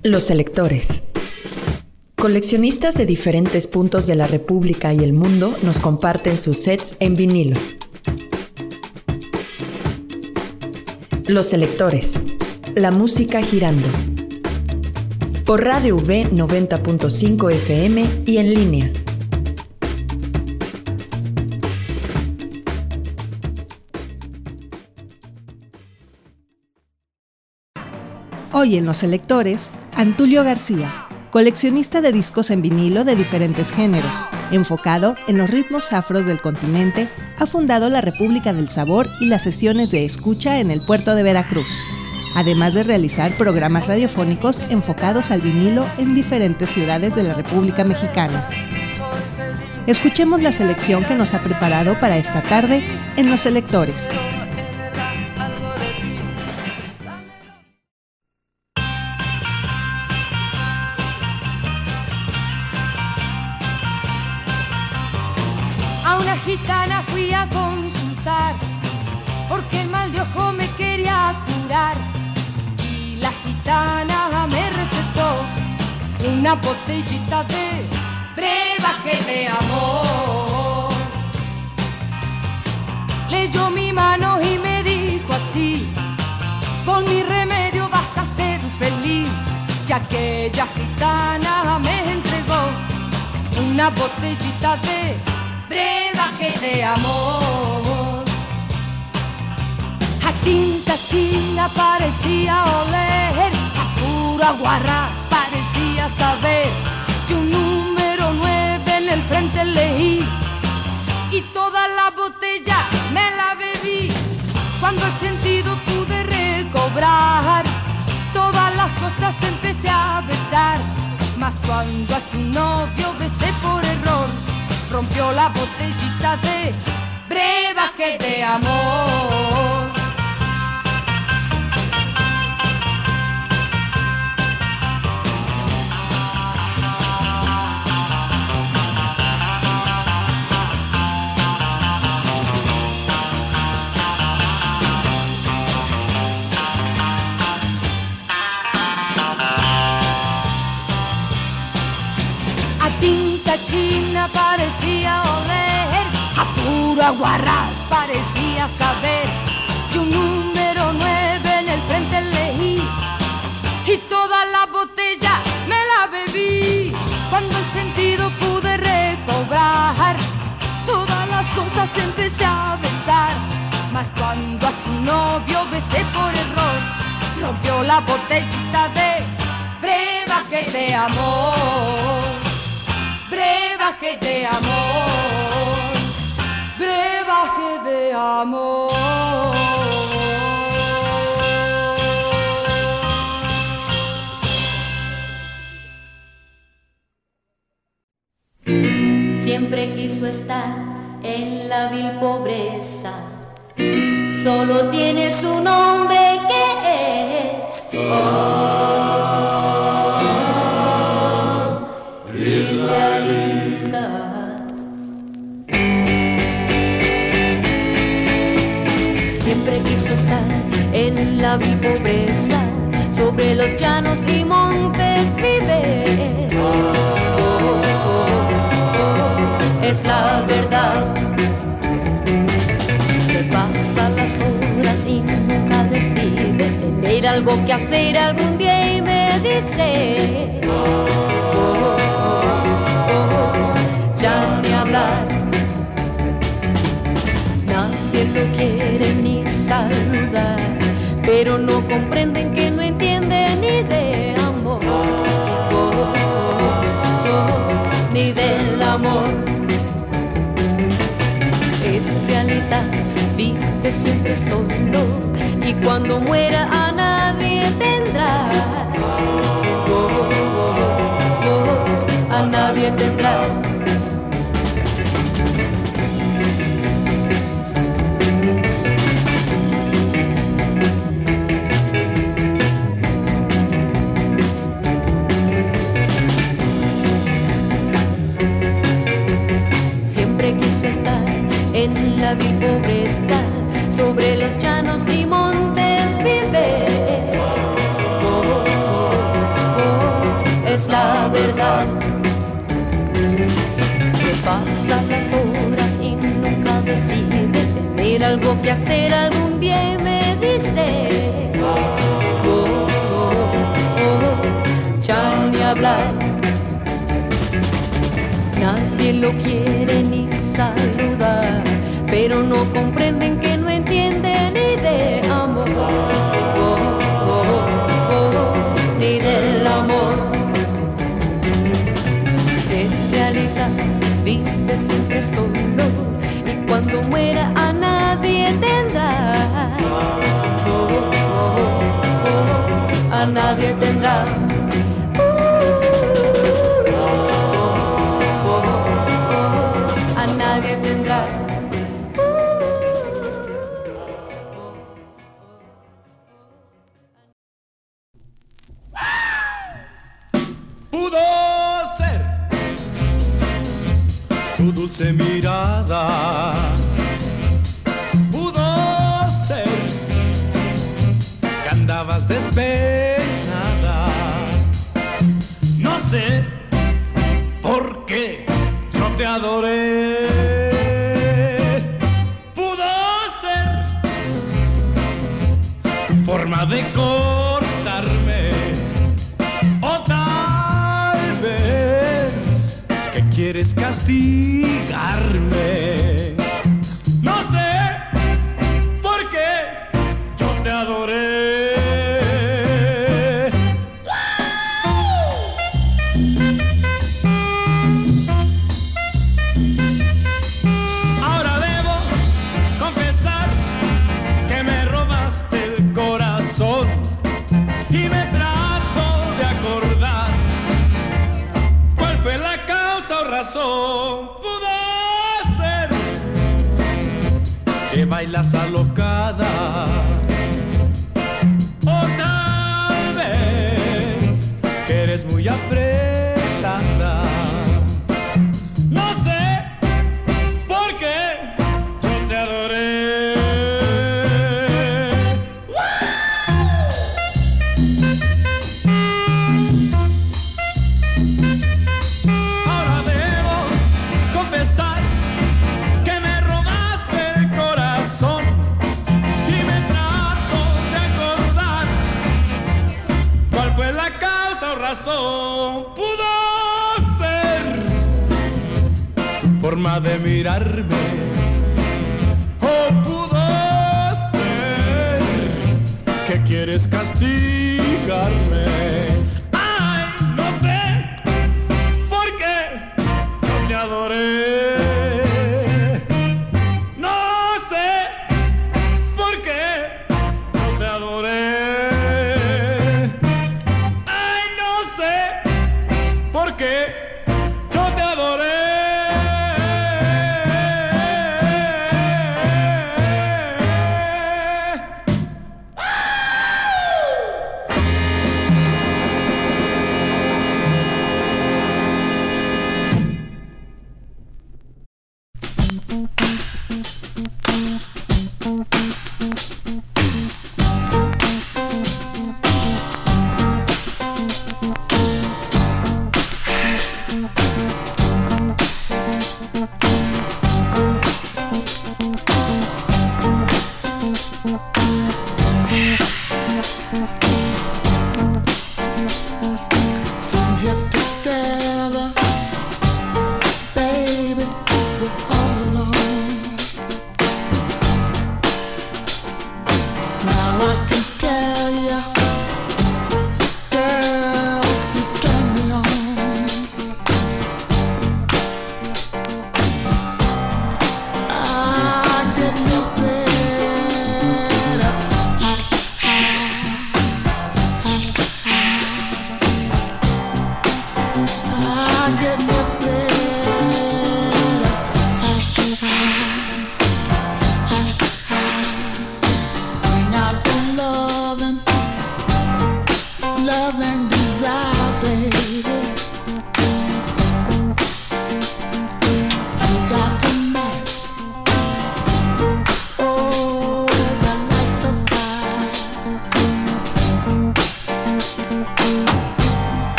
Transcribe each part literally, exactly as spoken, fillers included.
Los selectores. Coleccionistas de diferentes puntos de la República y el mundo nos comparten sus sets en vinilo. Los selectores. La música girando. Por Radio V noventa punto cinco F M y en línea. Hoy en Los Selectores, Antulio García, coleccionista de discos en vinilo de diferentes géneros, enfocado en los ritmos afros del continente, ha fundado la República del Sabor y las sesiones de escucha en el puerto de Veracruz, además de realizar programas radiofónicos enfocados al vinilo en diferentes ciudades de la República Mexicana. Escuchemos la selección que nos ha preparado para esta tarde en Los Selectores. Gitana fui a consultar porque el mal de ojo me quería curar y la gitana me recetó una botellita de brebaje de amor. Leyó mi mano y me dijo así: con mi remedio vas a ser feliz. Y aquella gitana me entregó una botellita de brebaje de amor. A tinta china parecía oler, a pura guarras parecía saber. Y un número nueve en el frente leí y toda la botella me la bebí. Cuando el sentido pude recobrar, todas las cosas empecé a besar. Mas cuando a su novio besé por error, rompió la botellita de brebaje de amor. A tinta china parecía oler, a pura guarras parecía saber. Y un número nueve en el frente leí y toda la botella me la bebí. Cuando el sentido pude recobrar, todas las cosas empecé a besar. Mas cuando a su novio besé por error, rompió la botellita de brebaje de amor. Brebaje de amor, brebaje de amor. Siempre quiso estar en la vil pobreza, solo tiene su nombre que es oh. Siempre quiso estar en la vil pobreza, sobre los llanos y montes vive. Oh, oh, oh, es la verdad. Se pasa las horas y nunca decide tener algo que hacer algún día y me dice oh, oh, oh, ya ni hablar. Nadie lo quiere ni saludar, pero no comprenden que no entiende ni de amor oh, oh, oh, ni del amor. Es realidad, vive siempre solo y cuando muera a nadie tendrá oh, oh, oh, oh, a nadie tendrá. En la vil pobreza, sobre los llanos y montes vive. Oh, oh, oh, va. Se pasan las horas y nunca decide tener algo que hacer. Algún día me dice, oh, oh, oh, oh, ya ni hablar. Nadie lo quiere ni saludar, pero no comprenden que no entiende ni de amor, oh, oh, oh, oh, ni del amor. Es realidad, vive siempre solo, y cuando muera a nadie tendrá, oh, oh, oh, oh, a nadie tendrá. Tu dulce mirada pudo ser que andabas despeinada. No sé por qué yo te adoré. Pudo ser tu forma de cortarme, o tal vez que quieres castigarme. No sé por qué yo te adoré. Ahora debo confesar que me robaste el corazón y me trato de acordar cuál fue la causa o razón. Pudo ser que bailas alocada, o tal vez que eres muy apretada. No sé por qué yo te adoré. Ahora debo confesar que me robaste el corazón y me trato de acordar cuál fue la causa o razón. Pudo ser tu forma de mirarme, o pudo ser que quieres castigarme. Ay, no sé por qué yo te adoré. No sé por qué yo te adoré. Ay, no sé por qué yo te adoré.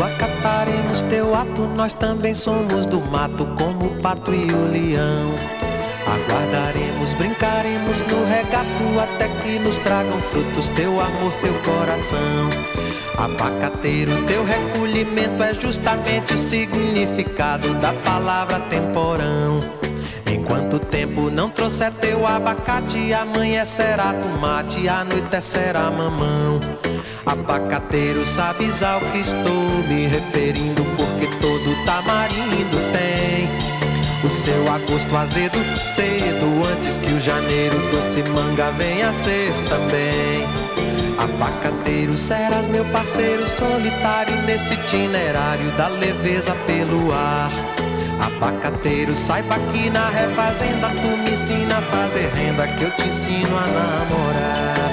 acataremos teu ato. Nós também somos do mato, como o pato e o leão. Aguardaremos, brincaremos no regato, até que nos tragam frutos teu amor, teu coração. Abacateiro, teu recolhimento é justamente o significado da palavra temporão. Enquanto o tempo não trouxer teu abacate, amanhecerá tomate, anoitecerá mamão. Abacateiro, sabes ao que estou me referindo, porque todo tamarindo tem o seu agosto azedo, cedo, antes que o janeiro doce manga venha a ser também. Abacateiro, serás meu parceiro solitário nesse itinerário da leveza pelo ar. Abacateiro, saiba que na refazenda tu me ensina a fazer renda, que eu te ensino a namorar.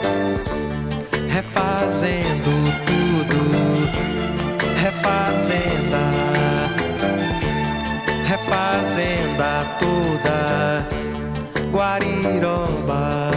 Refazendo tudo, refazenda, refazenda toda, Guariroba.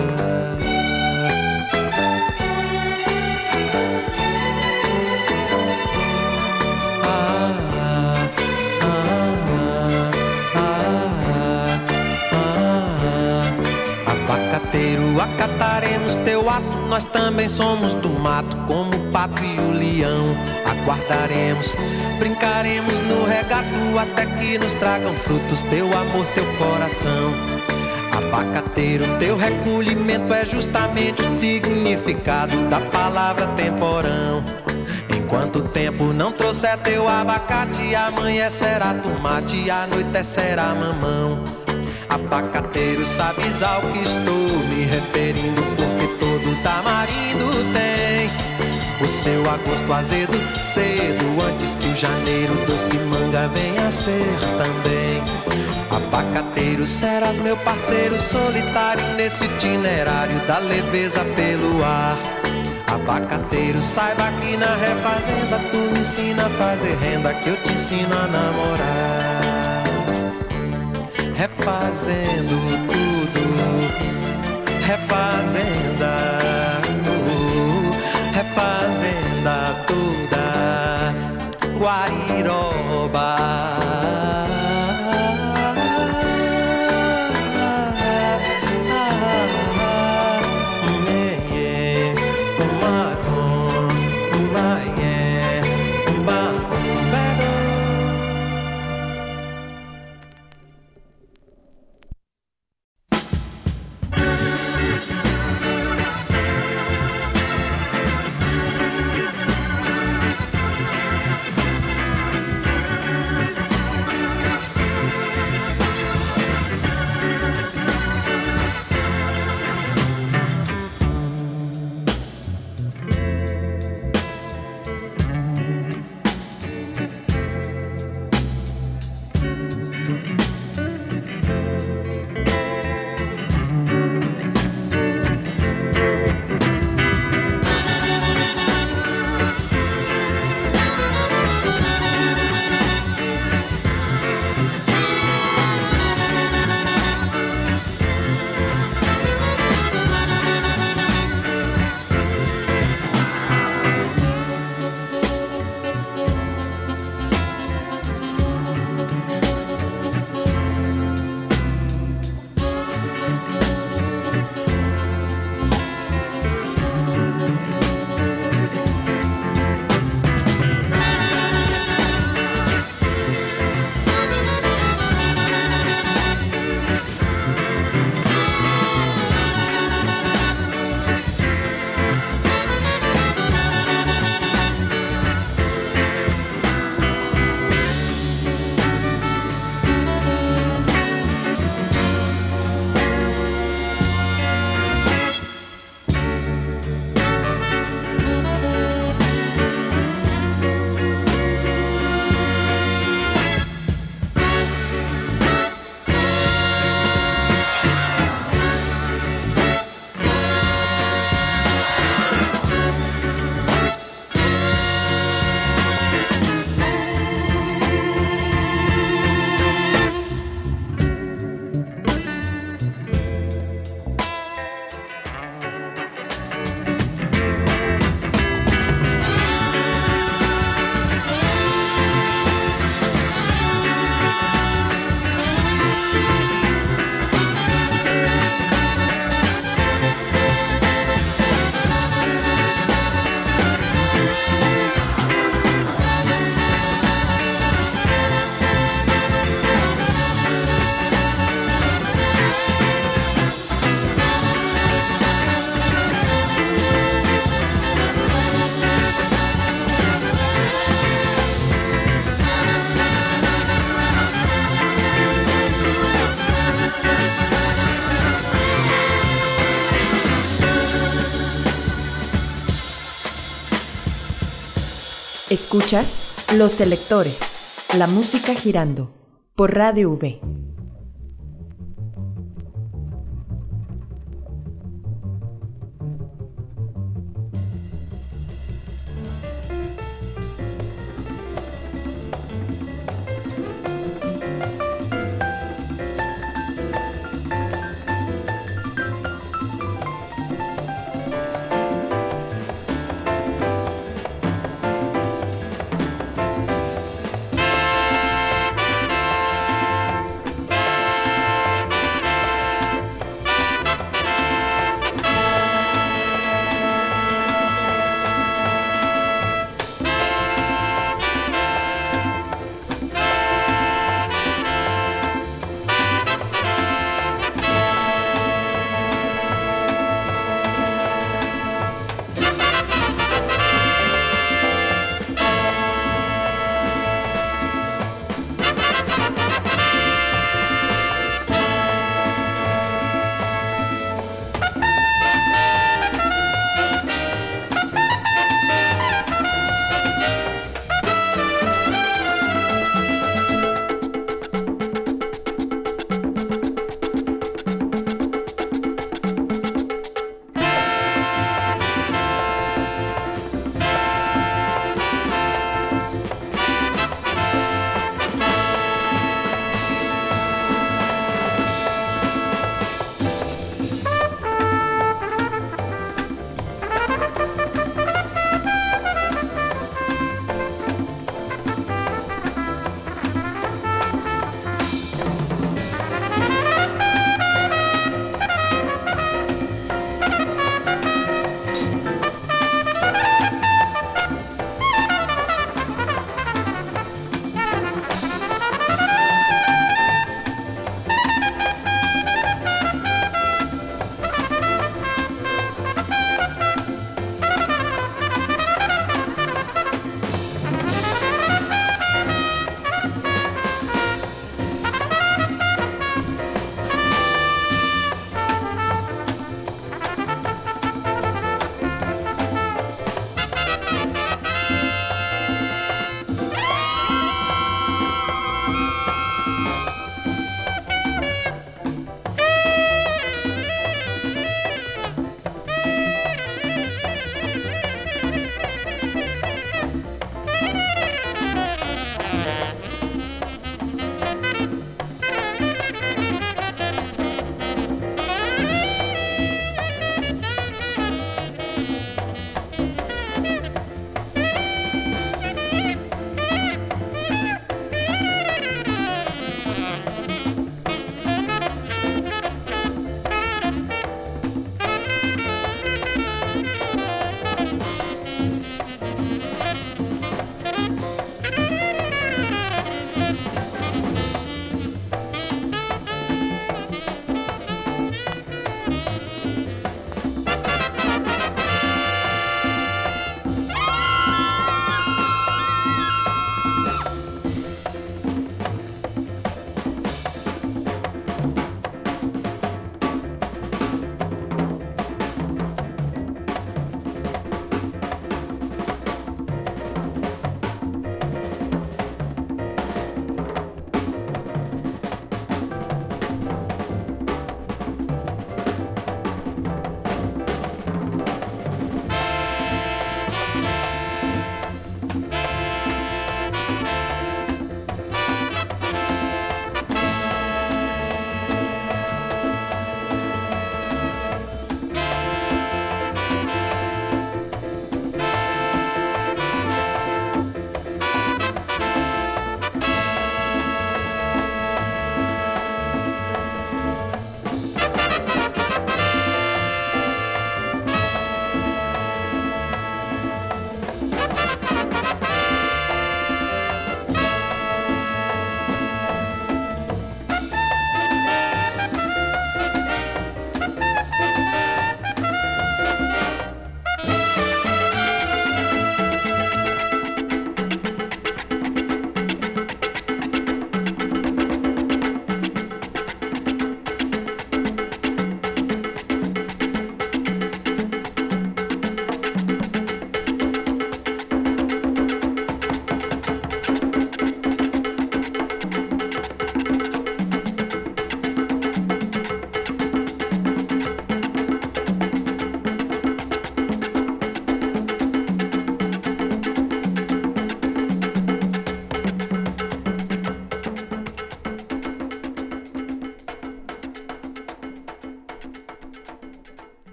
Abacateiro, acataremos teu ato. Nós também somos do mato, como o pato e o leão. Aguardaremos, brincaremos no regato, até que nos tragam frutos teu amor, teu coração. Abacateiro, teu recolhimento é justamente o significado da palavra temporão. Enquanto o tempo não trouxer teu abacate, amanhecerá tomate, anoitecerá mamão. Abacateiro, sabes ao que estou me referindo, porque todo tamarindo tem o seu agosto azedo, cedo, antes que o janeiro doce manga venha a ser também. Abacateiro, serás meu parceiro solitário nesse itinerário da leveza pelo ar. Abacateiro, saiba que na refazenda tu me ensina a fazer renda, que eu te ensino a namorar. Refazendo tudo, refazenda, uh, refazenda toda, Guariroba. Escuchas Los Selectores, la música girando, por Radio V.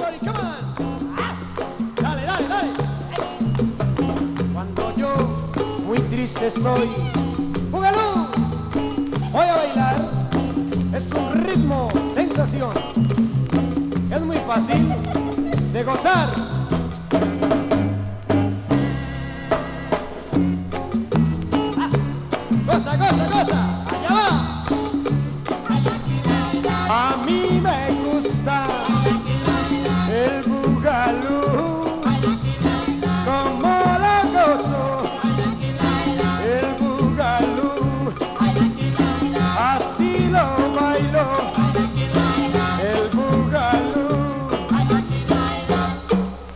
everybody, come on. Ah, dale, dale, dale. Cuando yo muy triste estoy, ¡búgalo! Voy a bailar. Es un ritmo, sensación. Es muy fácil de gozar. Ah, goza, goza, goza. Allá va. A mí me gusta el bugalú, como la gozo, el bugalú, así lo bailo, el bugalú.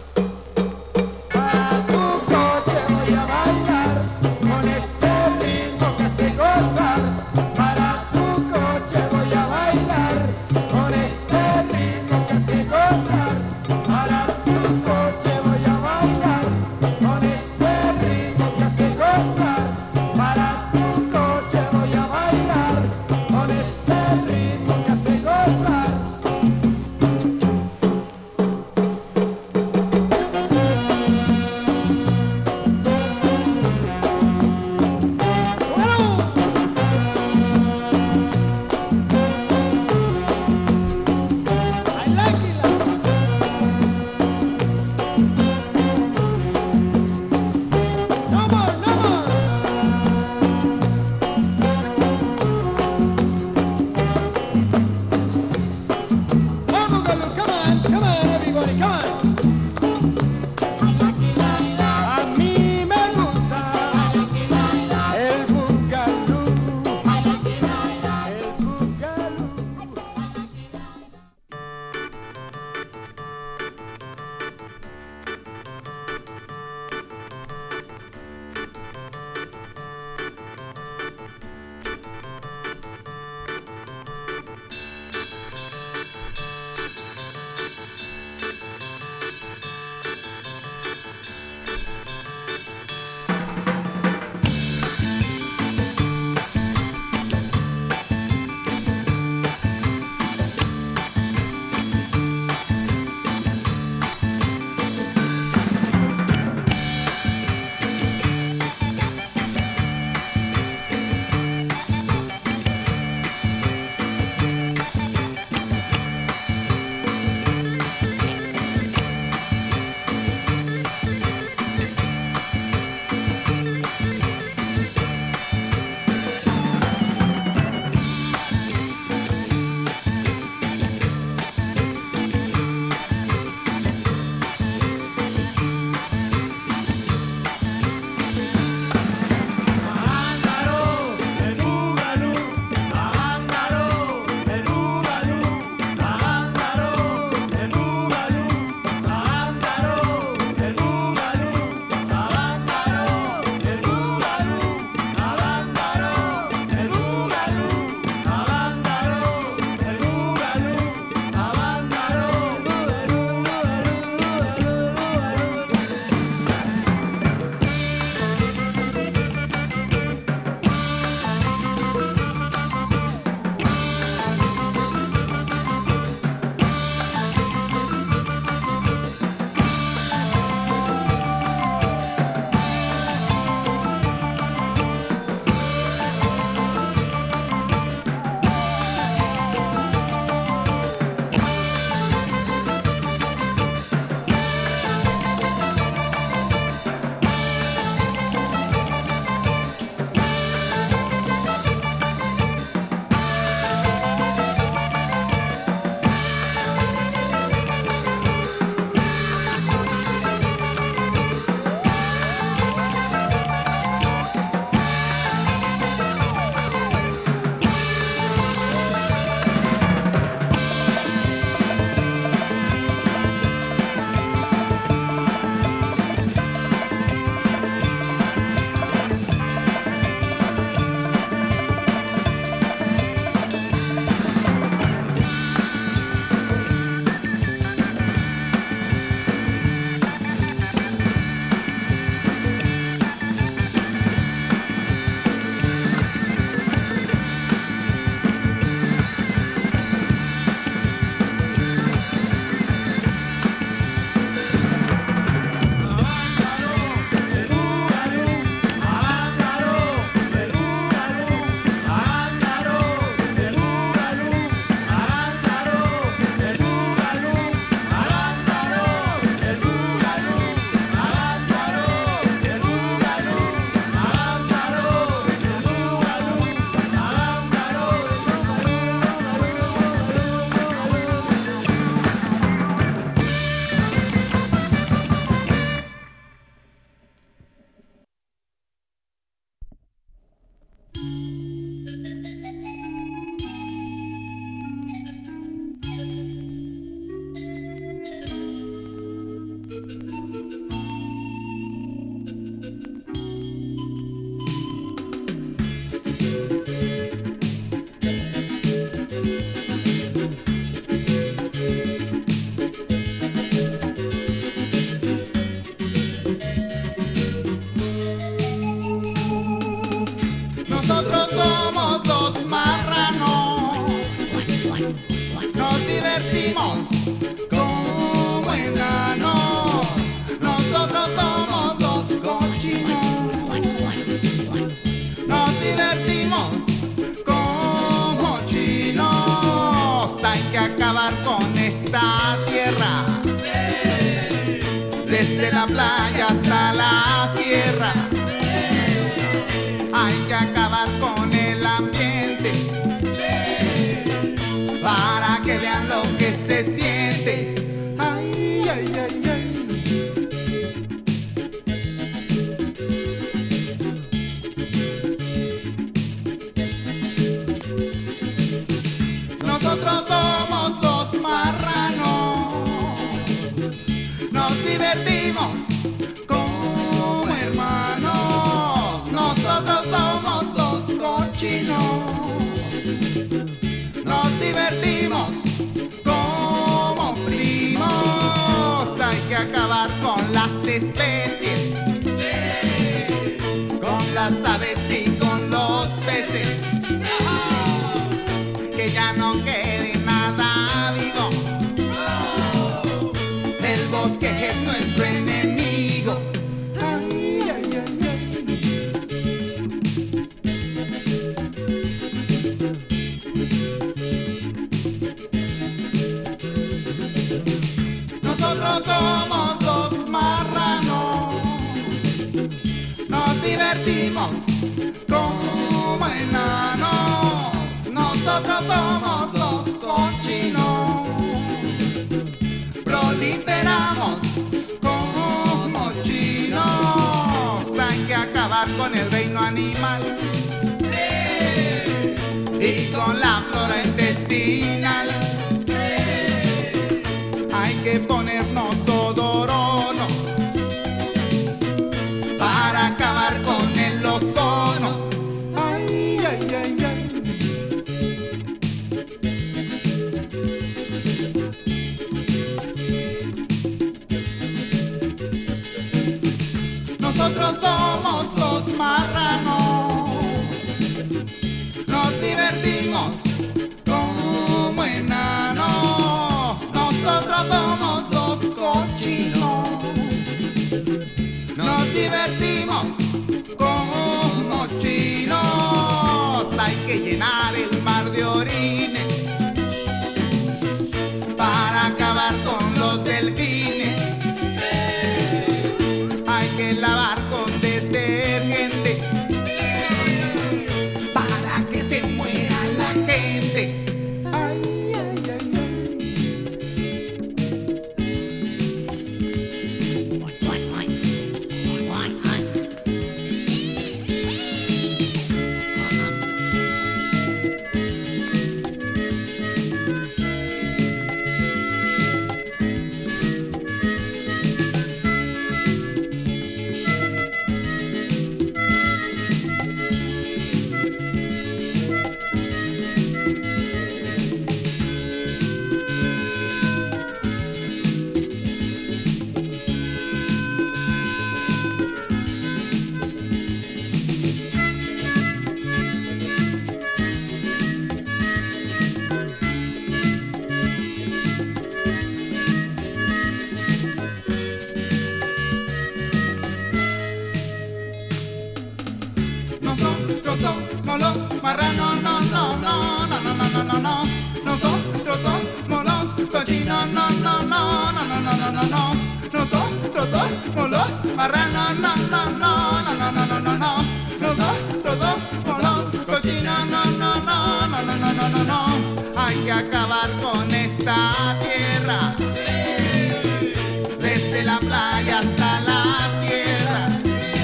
desde la playa hasta la sierra. Hay que acabar con el ambiente para que vean lo que se siente. Ay, ay, ay, ay. Nosotros somos dos marranos, nos divertimos como hermanos. Nosotros somos dos cochinos, nos divertimos como primos. Hay que acabar con las especies, sí, con las aves y con los peces, que ya no quede nada vivo. El bosque es nuestro enemigo. Ay, ay, ay, ay. Nosotros somos dos marranos, nos divertimos como enanos. Nosotros somos los cochinos, proliferamos como chinos. Hay que acabar con el reino animal, sí, y con la flora intestinal, sí. Hay que ponernos odorono para acabar con el ozono. Ay, ay, ay, ay. Nosotros somos los marranos, nos divertimos como enanos. Nosotros somos los cochinos, nos divertimos como chinos. Hay que llenar el mar de orines para acabar con los delfines. Hay que lavar con detergente para que se muera la gente. Ay, ay, ay, Nosotros somos los marranos, no, no, no, no, no, no, no, no. Nosotros somos los cochinos, no, no, no, no, no, no, no, no, no. Nosotros somos los marranos, no, no, no, no, no, no, no, no, no. Nosotros somos los cochinos, no, no, no, no, no, no, no, no, no. Hay que acabar con esta tierra, sí, desde la playa hasta la sierra.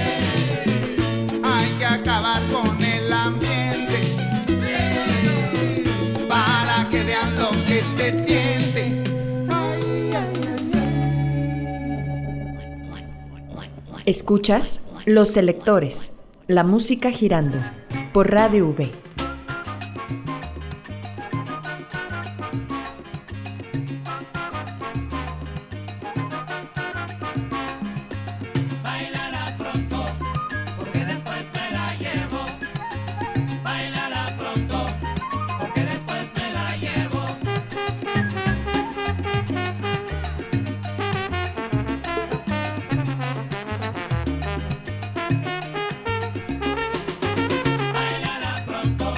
Hay que acabar con el ambiente, sí, para que vean lo que se siente. Ay, ay, ay. Escuchas Los Selectores, la música girando, por Radio V. Pronto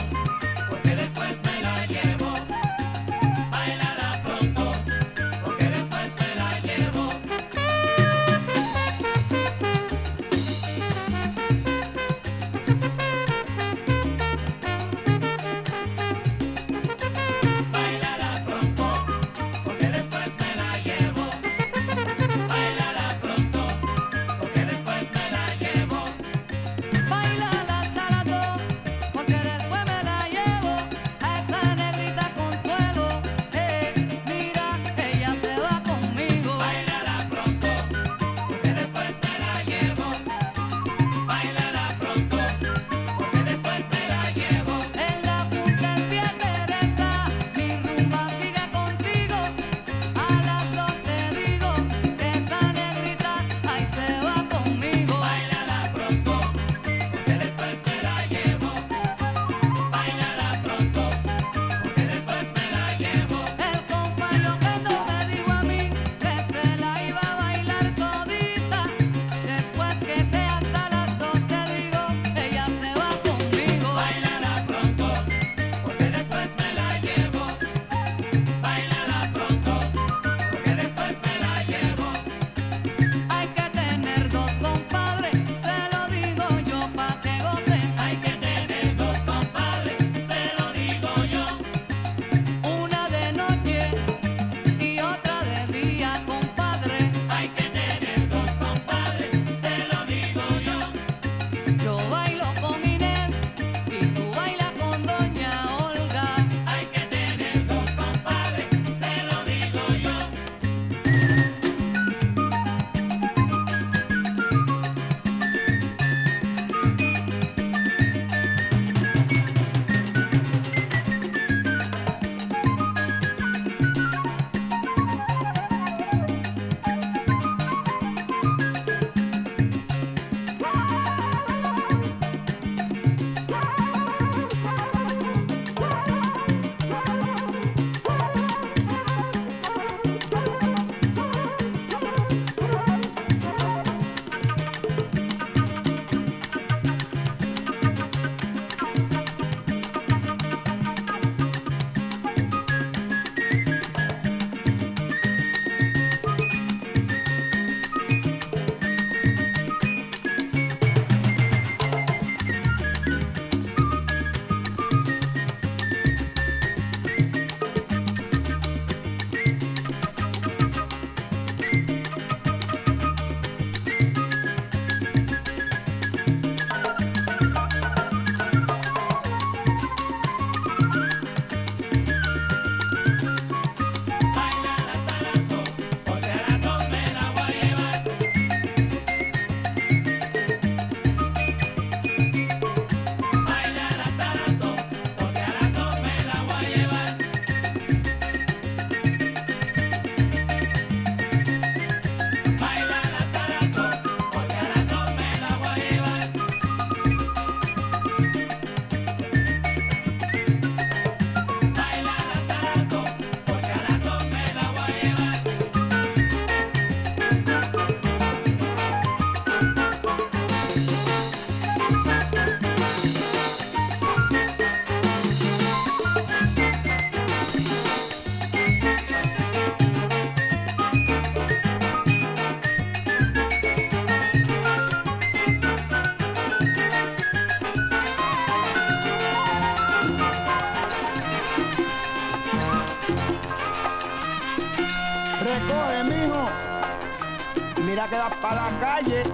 Mira que vas para la calle.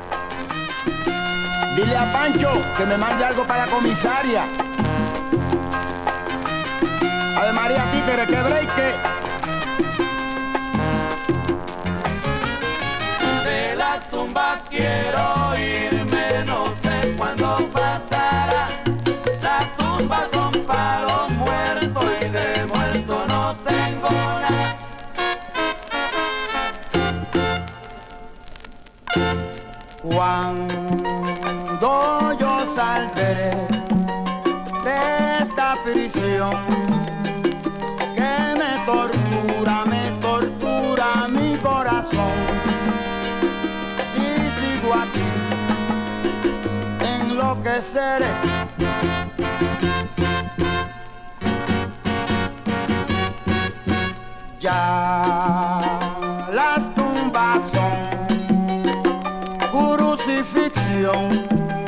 Dile a Pancho que me mande algo para la comisaria. Ave María Títere, que breque. De la tumba quiero irme, no sé cuándo pasará. Las tumbas son para los muertos y de muerto no tengo nada. Cuando yo saldré de esta prisión que me tortura, me tortura mi corazón, si sigo aquí enloqueceré. Ya las tumbas son crucifixión,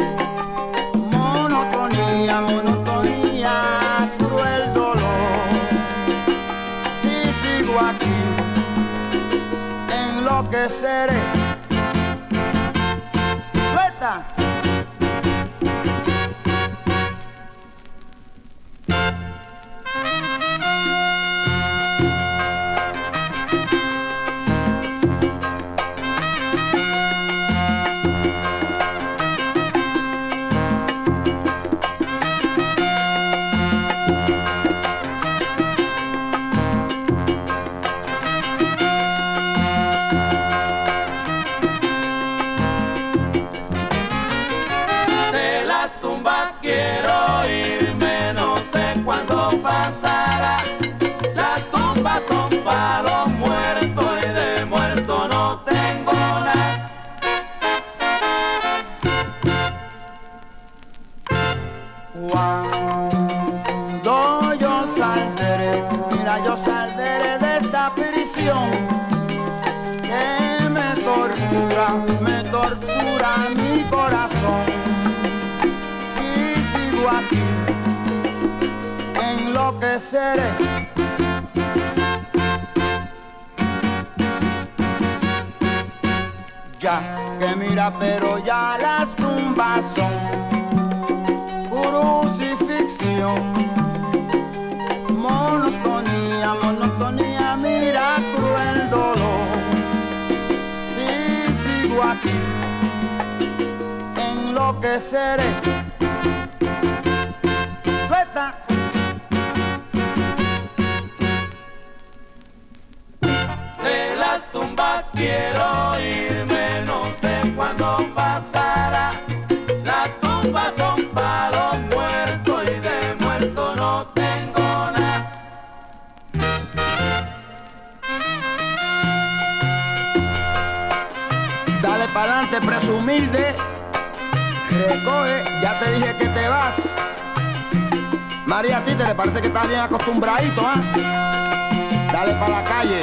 monotonía, monotonía, cruel dolor. Si sigo aquí, enloqueceré. ¡Suelta! Pasará. Las tumbas son para los muertos y de muerto no tengo nada. Cuando yo saldré, mira yo saldré de esta prisión que me tortura, me tortura mi corazón. Si sigo aquí, enloqueceré. Ya que mira, pero ya las tumbas son crucifixión, monotonía, monotonía, mira, cruel dolor. Si sigo aquí, enloqueceré. Suelta. De la tumba quiero irme, no sé cuándo pasará. Las tumbas son para los muertos y de muerto no tengo nada. Dale pa'lante, presumilde. Recoge, ya te dije que te vas. María Títere, parece que estás bien acostumbradito, ¿ah? ¿eh? Dale pa' la calle.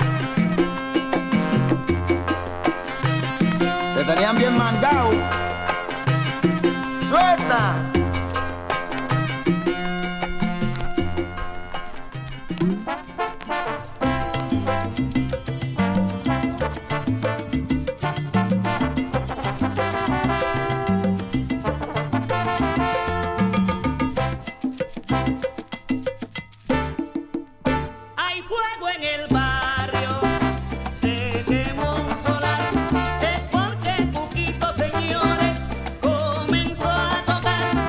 Te tenían bien mangado. ¡Suelta! Comenzó a tocar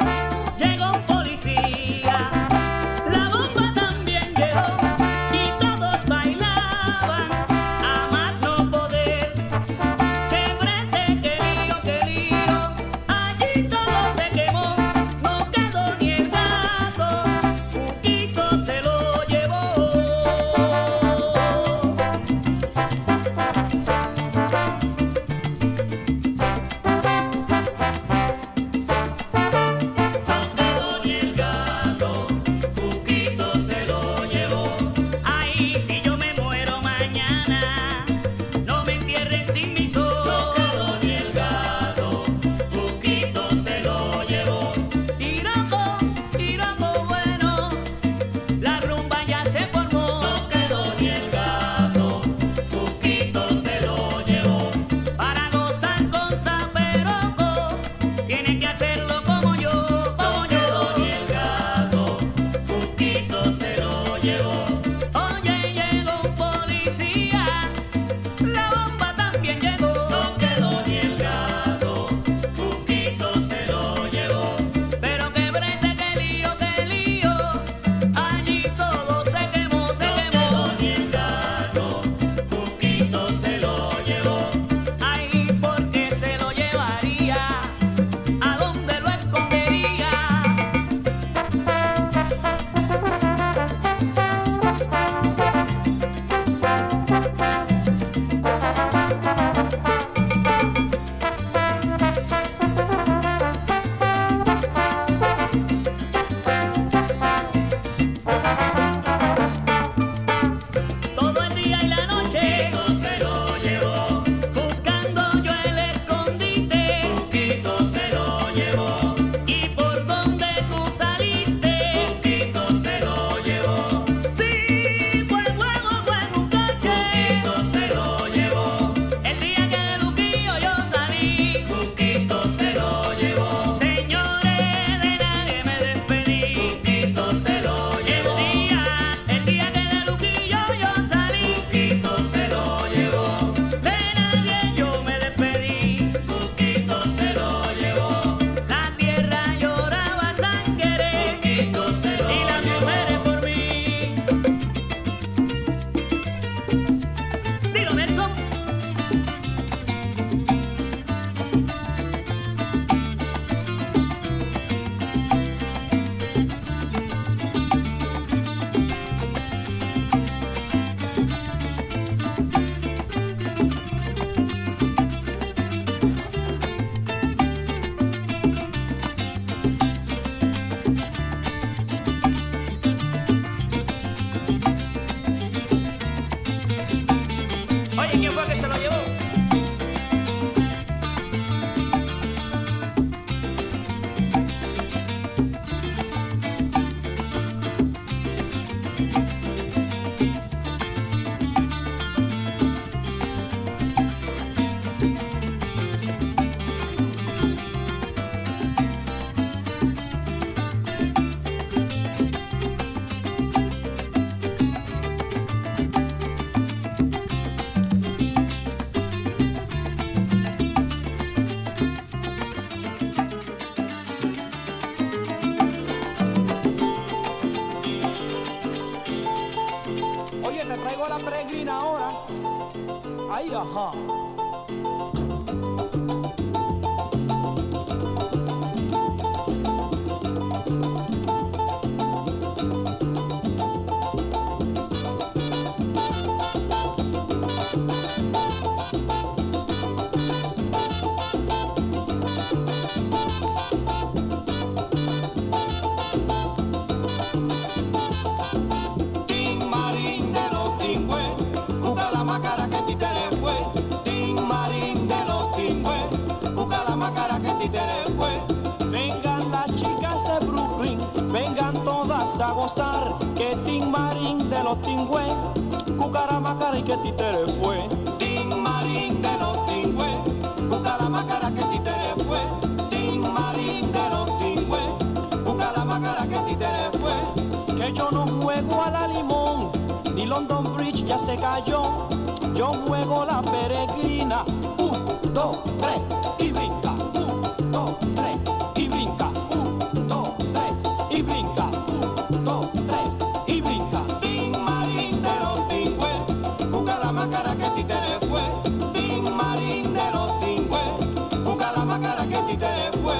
gozar, que Tin Marín de los Tingües, cucaramacara y que títere fue. Tin Marín de los Tingües, cucaramacara que títere fue. Tin Marín de los Tingües, cucaramacara que títere fue. Que yo no juego a la Limón, ni London Bridge ya se cayó. Yo juego la peregrina, un, dos, tres, y brinca, un, dos, tres, y brinca, un, dos, tres, y brinca, un, dos, tres, y brinca. Tin Marín de los Tingües, cucaramacara que títere fue. Tin Marín de los Tingües, cucaramacara que títere fue.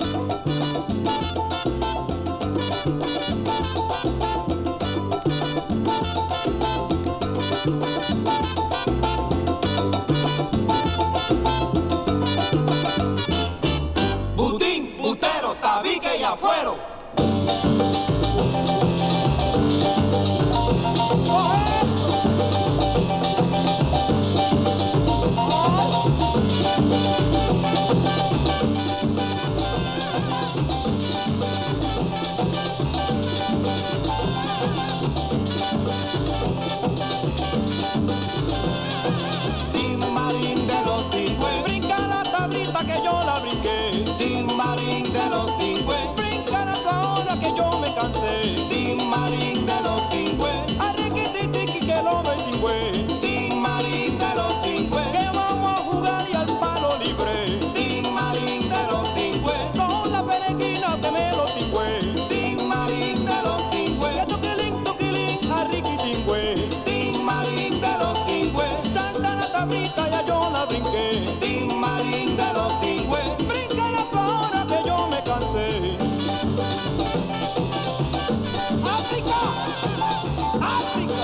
Butín, butero, tabique y afuero. Tin Marín de los Tingües, brinca la tablita que yo la brinqué. Tin Marín de los Tingües, brinca la ahora que yo me cansé. Tin Marín de los Tingües, arriquititiqui que lo me tingüe. Tin Marín de los Tingües, que vamos a jugar y al palo libre. Tin Marín de los Tingües, con la peregrina que me lo tingüe. Tin Marín de los Tingües, que toquilín, toquilín, arriquitingüe. Tin Marín de los Tingües, santa la tablita ya yo la brinqué. Tin Marín de los Tingües, brinca la ahora que yo me cansé. África, África.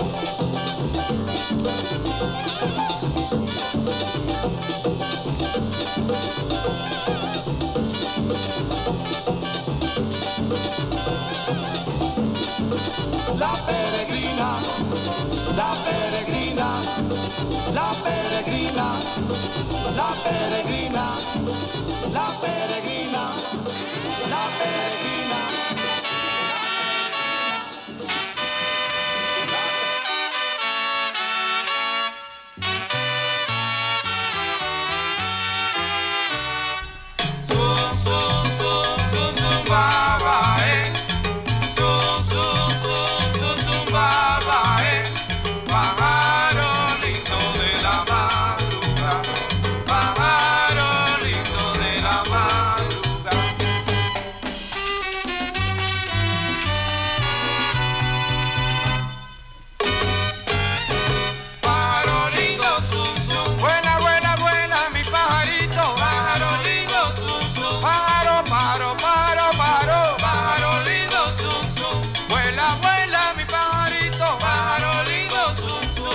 La peregrina, la peregrina, la peregrina, la peregrina, la peregrina, la peregrina. Zum, zum, zum, zum, zum, ba, ba, eh. Zum, zum, zum, zum, zum, ba, ba, eh. Pájaro lindo de la madrugada, pájaro lindo de la madrugada. Pájaro lindo, zum, zum, vuela, vuela, vuela, mi pajarito. Pájaro lindo, zum, zum, pájaro, paro, paro, paro. Pájaro lindo, zum, zum, vuela, vuela, mi pajarito. Pájaro lindo, zum, zum.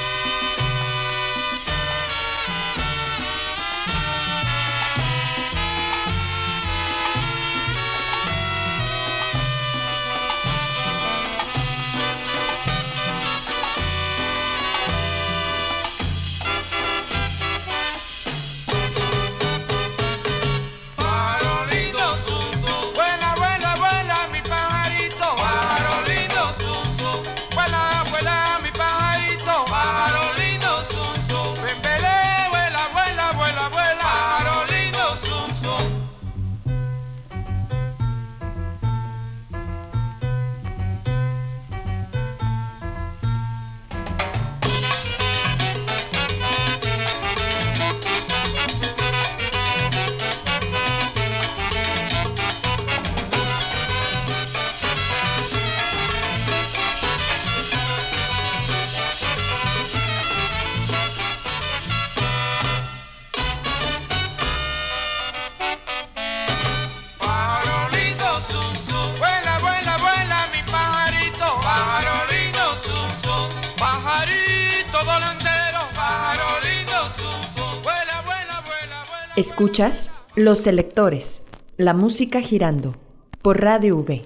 Pájaro lindo, zum, zum, vuela, vuela, vuela, mi pajarito. Pájaro lindo, zum, zum, vuela, vuela, mi pajarito. Pájaro lindo, zum, zum, ven, vele, vuela, vuela, vuela, vuela. Pájaro lindo, zum, zum. Pájaro lindo, zum, zum, vuela, vuela, vuela, mi pajarito. Pájaro lindo, zum, zum, pajarito volandero. Pájaro lindo, zum, zum, vuela, vuela, vuela, vuela. Escuchas Los Selectores, la música girando, por Radio V.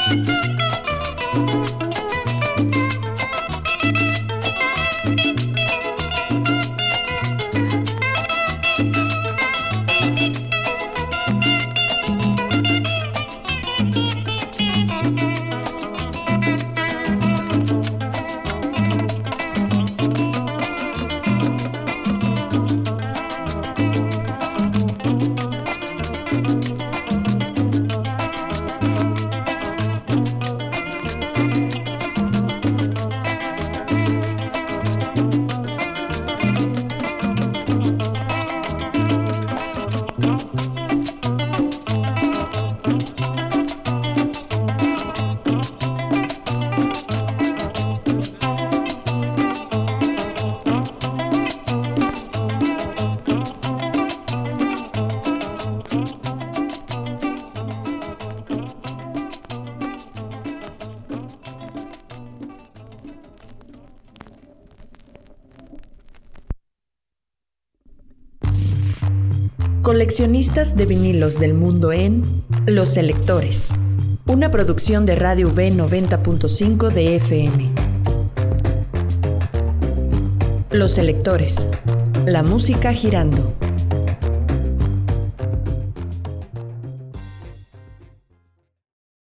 Coleccionistas de vinilos del mundo en Los Selectores, una producción de Radio V noventa punto cinco de F M. Los Selectores, la música girando.